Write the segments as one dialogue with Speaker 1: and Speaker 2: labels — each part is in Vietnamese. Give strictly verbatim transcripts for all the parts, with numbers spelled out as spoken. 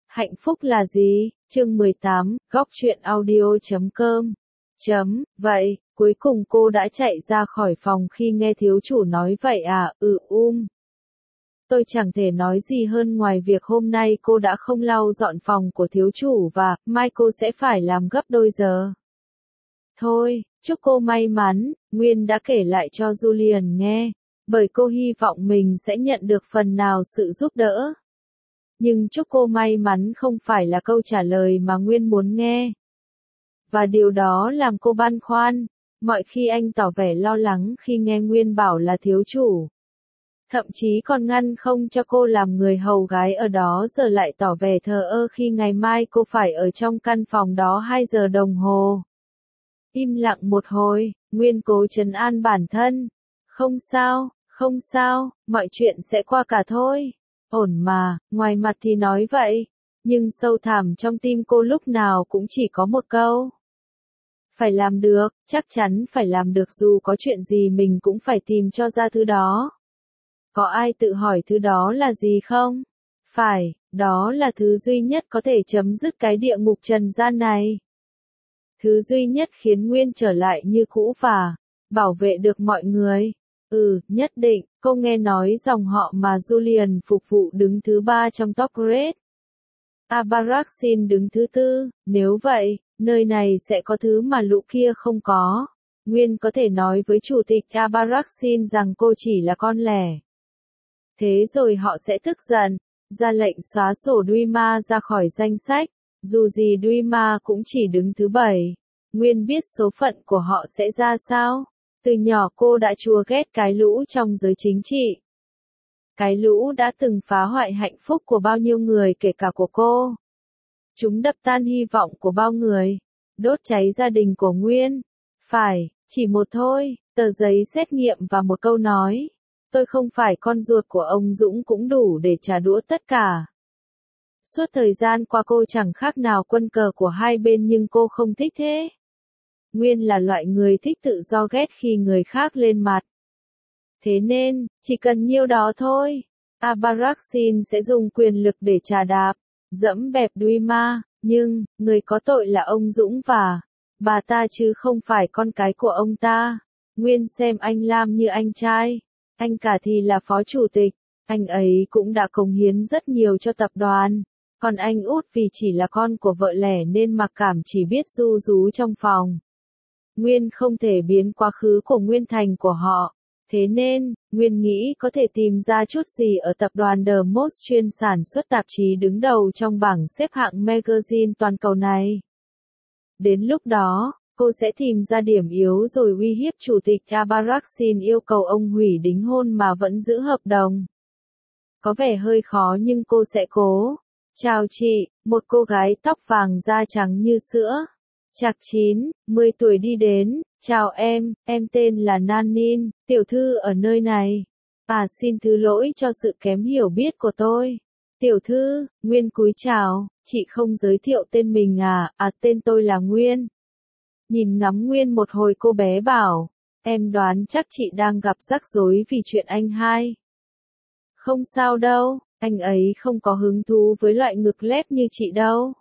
Speaker 1: Hạnh phúc là gì? Chương mười tám, góc truyện audio chấm com. Chấm, vậy, cuối cùng cô đã chạy ra khỏi phòng khi nghe thiếu chủ nói vậy à, ừ um. Tôi chẳng thể nói gì hơn ngoài việc hôm nay cô đã không lau dọn phòng của thiếu chủ và mai cô sẽ phải làm gấp đôi giờ. Thôi, chúc cô may mắn, Nguyên đã kể lại cho Julian nghe, bởi cô hy vọng mình sẽ nhận được phần nào sự giúp đỡ. Nhưng chúc cô may mắn không phải là câu trả lời mà Nguyên muốn nghe. Và điều đó làm cô băn khoăn, mọi khi anh tỏ vẻ lo lắng khi nghe Nguyên bảo là thiếu chủ. Thậm chí còn ngăn không cho cô làm người hầu gái ở đó giờ lại tỏ vẻ thờ ơ khi ngày mai cô phải ở trong căn phòng đó hai giờ đồng hồ. Im lặng một hồi, Nguyên cố trấn an bản thân. Không sao, không sao, mọi chuyện sẽ qua cả thôi. Ổn mà, ngoài mặt thì nói vậy, nhưng sâu thẳm trong tim cô lúc nào cũng chỉ có một câu. Phải làm được, chắc chắn phải làm được dù có chuyện gì mình cũng phải tìm cho ra thứ đó. Có ai tự hỏi thứ đó là gì không? Phải, đó là thứ duy nhất có thể chấm dứt cái địa ngục trần gian này. Thứ duy nhất khiến Nguyên trở lại như cũ và bảo vệ được mọi người. Ừ, nhất định, cô nghe nói dòng họ mà Julian phục vụ đứng thứ ba trong top grade. Abaraxin đứng thứ tư, nếu vậy, nơi này sẽ có thứ mà lũ kia không có. Nguyên có thể nói với chủ tịch Abaraxin rằng cô chỉ là con lẻ. Thế rồi họ sẽ tức giận, ra lệnh xóa sổ Dwemer ra khỏi danh sách, dù gì Dwemer cũng chỉ đứng thứ bảy. Nguyên biết số phận của họ sẽ ra sao. Từ nhỏ cô đã chua ghét cái lũ trong giới chính trị. Cái lũ đã từng phá hoại hạnh phúc của bao nhiêu người kể cả của cô. Chúng đập tan hy vọng của bao người, đốt cháy gia đình của Nguyên. Phải, chỉ một thôi, tờ giấy xét nghiệm và một câu nói. Tôi không phải con ruột của ông Dũng cũng đủ để trả đũa tất cả. Suốt thời gian qua cô chẳng khác nào quân cờ của hai bên nhưng cô không thích thế. Nguyên là loại người thích tự do ghét khi người khác lên mặt. Thế nên, chỉ cần nhiêu đó thôi, Abaraxin sẽ dùng quyền lực để trà đạp, dẫm bẹp Dwemer, nhưng, người có tội là ông Dũng và bà ta chứ không phải con cái của ông ta. Nguyên xem anh Lam như anh trai, anh cả thì là phó chủ tịch, anh ấy cũng đã cống hiến rất nhiều cho tập đoàn, còn anh út vì chỉ là con của vợ lẻ nên mặc cảm chỉ biết ru rú trong phòng. Nguyên không thể biến quá khứ của Nguyên thành của họ. Thế nên, Nguyên nghĩ có thể tìm ra chút gì ở tập đoàn The Most chuyên sản xuất tạp chí đứng đầu trong bảng xếp hạng magazine toàn cầu này. Đến lúc đó, cô sẽ tìm ra điểm yếu rồi uy hiếp chủ tịch Abaraxin yêu cầu ông hủy đính hôn mà vẫn giữ hợp đồng. Có vẻ hơi khó nhưng cô sẽ cố. Chào chị, một cô gái tóc vàng da trắng như sữa. Chạc chín, mười tuổi đi đến, chào em, em tên là Nanin, tiểu thư ở nơi này. À xin thứ lỗi cho sự kém hiểu biết của tôi. Tiểu thư, Nguyên cúi chào, chị không giới thiệu tên mình à, à tên tôi là Nguyên. Nhìn ngắm Nguyên một hồi cô bé bảo, em đoán chắc chị đang gặp rắc rối vì chuyện anh hai. Không sao đâu, anh ấy không có hứng thú với loại ngực lép như chị đâu.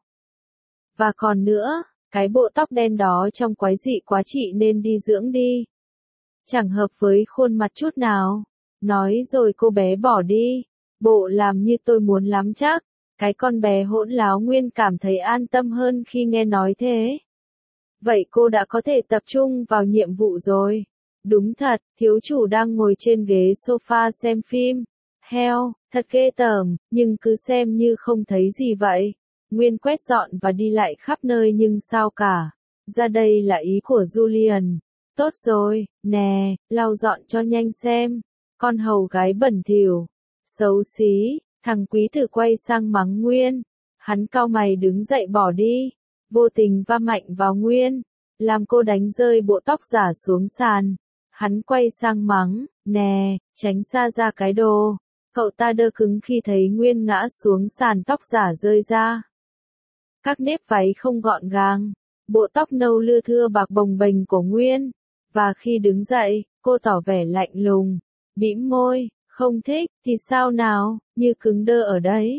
Speaker 1: Và còn nữa, cái bộ tóc đen đó trông quái dị quá chị nên đi dưỡng đi. Chẳng hợp với khuôn mặt chút nào. Nói rồi cô bé bỏ đi. Bộ làm như tôi muốn lắm chắc. Cái con bé hỗn láo Nguyên cảm thấy an tâm hơn khi nghe nói thế. Vậy cô đã có thể tập trung vào nhiệm vụ rồi. Đúng thật, thiếu chủ đang ngồi trên ghế sofa xem phim. Heo, thật ghê tởm, nhưng cứ xem như không thấy gì vậy. Nguyên quét dọn và đi lại khắp nơi nhưng sao cả. Ra đây là ý của Julian. Tốt rồi, nè, lau dọn cho nhanh xem. Con hầu gái bẩn thỉu. Xấu xí, thằng quý tử quay sang mắng Nguyên. Hắn cau mày đứng dậy bỏ đi. Vô tình va mạnh vào Nguyên. Làm cô đánh rơi bộ tóc giả xuống sàn. Hắn quay sang mắng, nè, tránh xa ra cái đồ. Cậu ta đơ cứng khi thấy Nguyên ngã xuống sàn tóc giả rơi ra. Các nếp váy không gọn gàng, bộ tóc nâu lưa thưa bạc bồng bềnh của Nguyên, và khi đứng dậy, cô tỏ vẻ lạnh lùng, bĩm môi, không thích, thì sao nào, như cứng đơ ở đấy.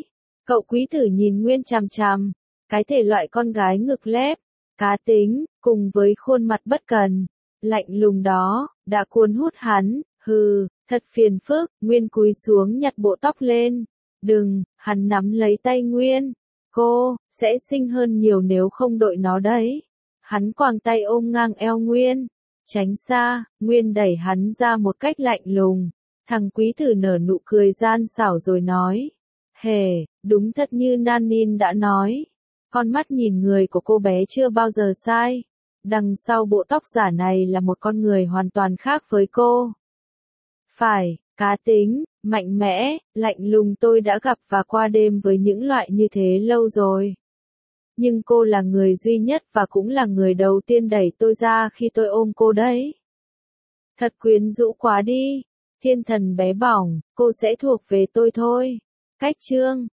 Speaker 1: Cậu quý tử nhìn Nguyên chằm chằm, cái thể loại con gái ngực lép, cá tính, cùng với khuôn mặt bất cần, lạnh lùng đó, đã cuốn hút hắn, hừ, thật phiền phức, Nguyên cúi xuống nhặt bộ tóc lên. Đừng, hắn nắm lấy tay Nguyên. Cô, sẽ xinh hơn nhiều nếu không đội nó đấy. Hắn quàng tay ôm ngang eo Nguyên. Tránh xa, Nguyên đẩy hắn ra một cách lạnh lùng. Thằng quý tử nở nụ cười gian xảo rồi nói. Hề, đúng thật như Nanin đã nói. Con mắt nhìn người của cô bé chưa bao giờ sai. Đằng sau bộ tóc giả này là một con người hoàn toàn khác với cô. Phải, cá tính, mạnh mẽ, lạnh lùng tôi đã gặp và qua đêm với những loại như thế lâu rồi. Nhưng cô là người duy nhất và cũng là người đầu tiên đẩy tôi ra khi tôi ôm cô đấy. Thật quyến rũ quá đi. Thiên thần bé bỏng, cô sẽ thuộc về tôi thôi. Cách chương